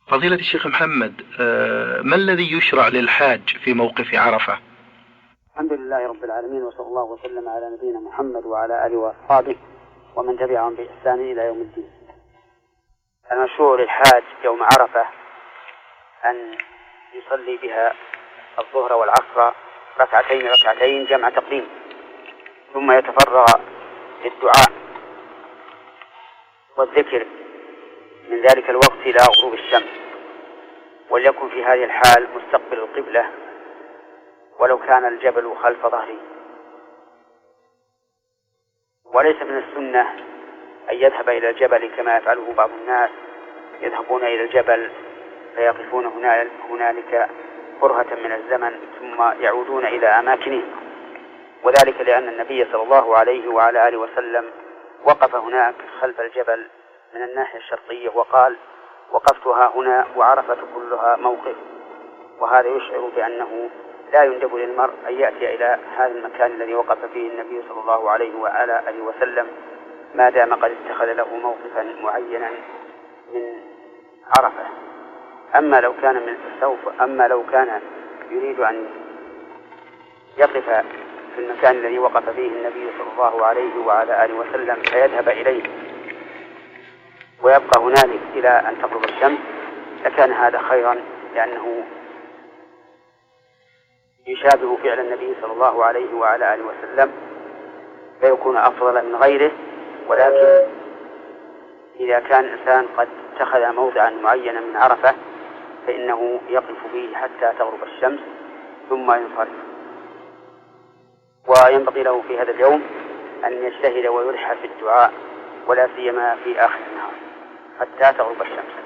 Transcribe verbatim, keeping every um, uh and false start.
فضيلة الشيخ محمد، ما الذي يشرع للحاج في موقف عرفة؟ الحمد لله رب العالمين، وصلى الله وسلم على نبينا محمد وعلى آله وأصحابه ومن تبعهم بإحسان إلى يوم الدين. المشروع للحاج يوم عرفة أن يصلي بها الظهر والعصر ركعتين ركعتين جمع تقديم، ثم يتفرغ للدعاء والذكر من ذلك الوقت إلى غروب الشمس، وليكن في هذه الحال مستقبل القبلة ولو كان الجبل خلف ظهره. وليس من السنة أن يذهب إلى الجبل كما يفعله بعض الناس، يذهبون إلى الجبل فيقفون هنالك برهة من الزمن ثم يعودون إلى أماكنهم، وذلك لأن النبي صلى الله عليه وعلى آله وسلم وقف هناك خلف الجبل من الناحية الشرقية وقال: وقفتها هنا وعرفة كلها موقف. وهذا يشعر بأنه لا يندب للمرء أن يأتي إلى هذا المكان الذي وقف فيه النبي صلى الله عليه وعلى آله وسلم ما دام قد اتخذ له موقفا معينا من عرفة. أما لو كان من سوف أما لو كان يريد أن يقف في المكان الذي وقف فيه النبي صلى الله عليه وعلى آله وسلم فيذهب إليه ويبقى هنالك إلى أن تغرب الشمس لكان هذا خيرا، لأنه يشابه فعل النبي صلى الله عليه وعلى آله وسلم فيكون أفضل من غيره. ولكن إذا كان الإنسان قد اتخذ موضعا معينا من عرفة فإنه يقف فيه حتى تغرب الشمس ثم ينصرف. وينبغي له في هذا اليوم أن يجتهد ويلح في الدعاء، ولا سيما في آخر النهار حتى تغرب الشمس.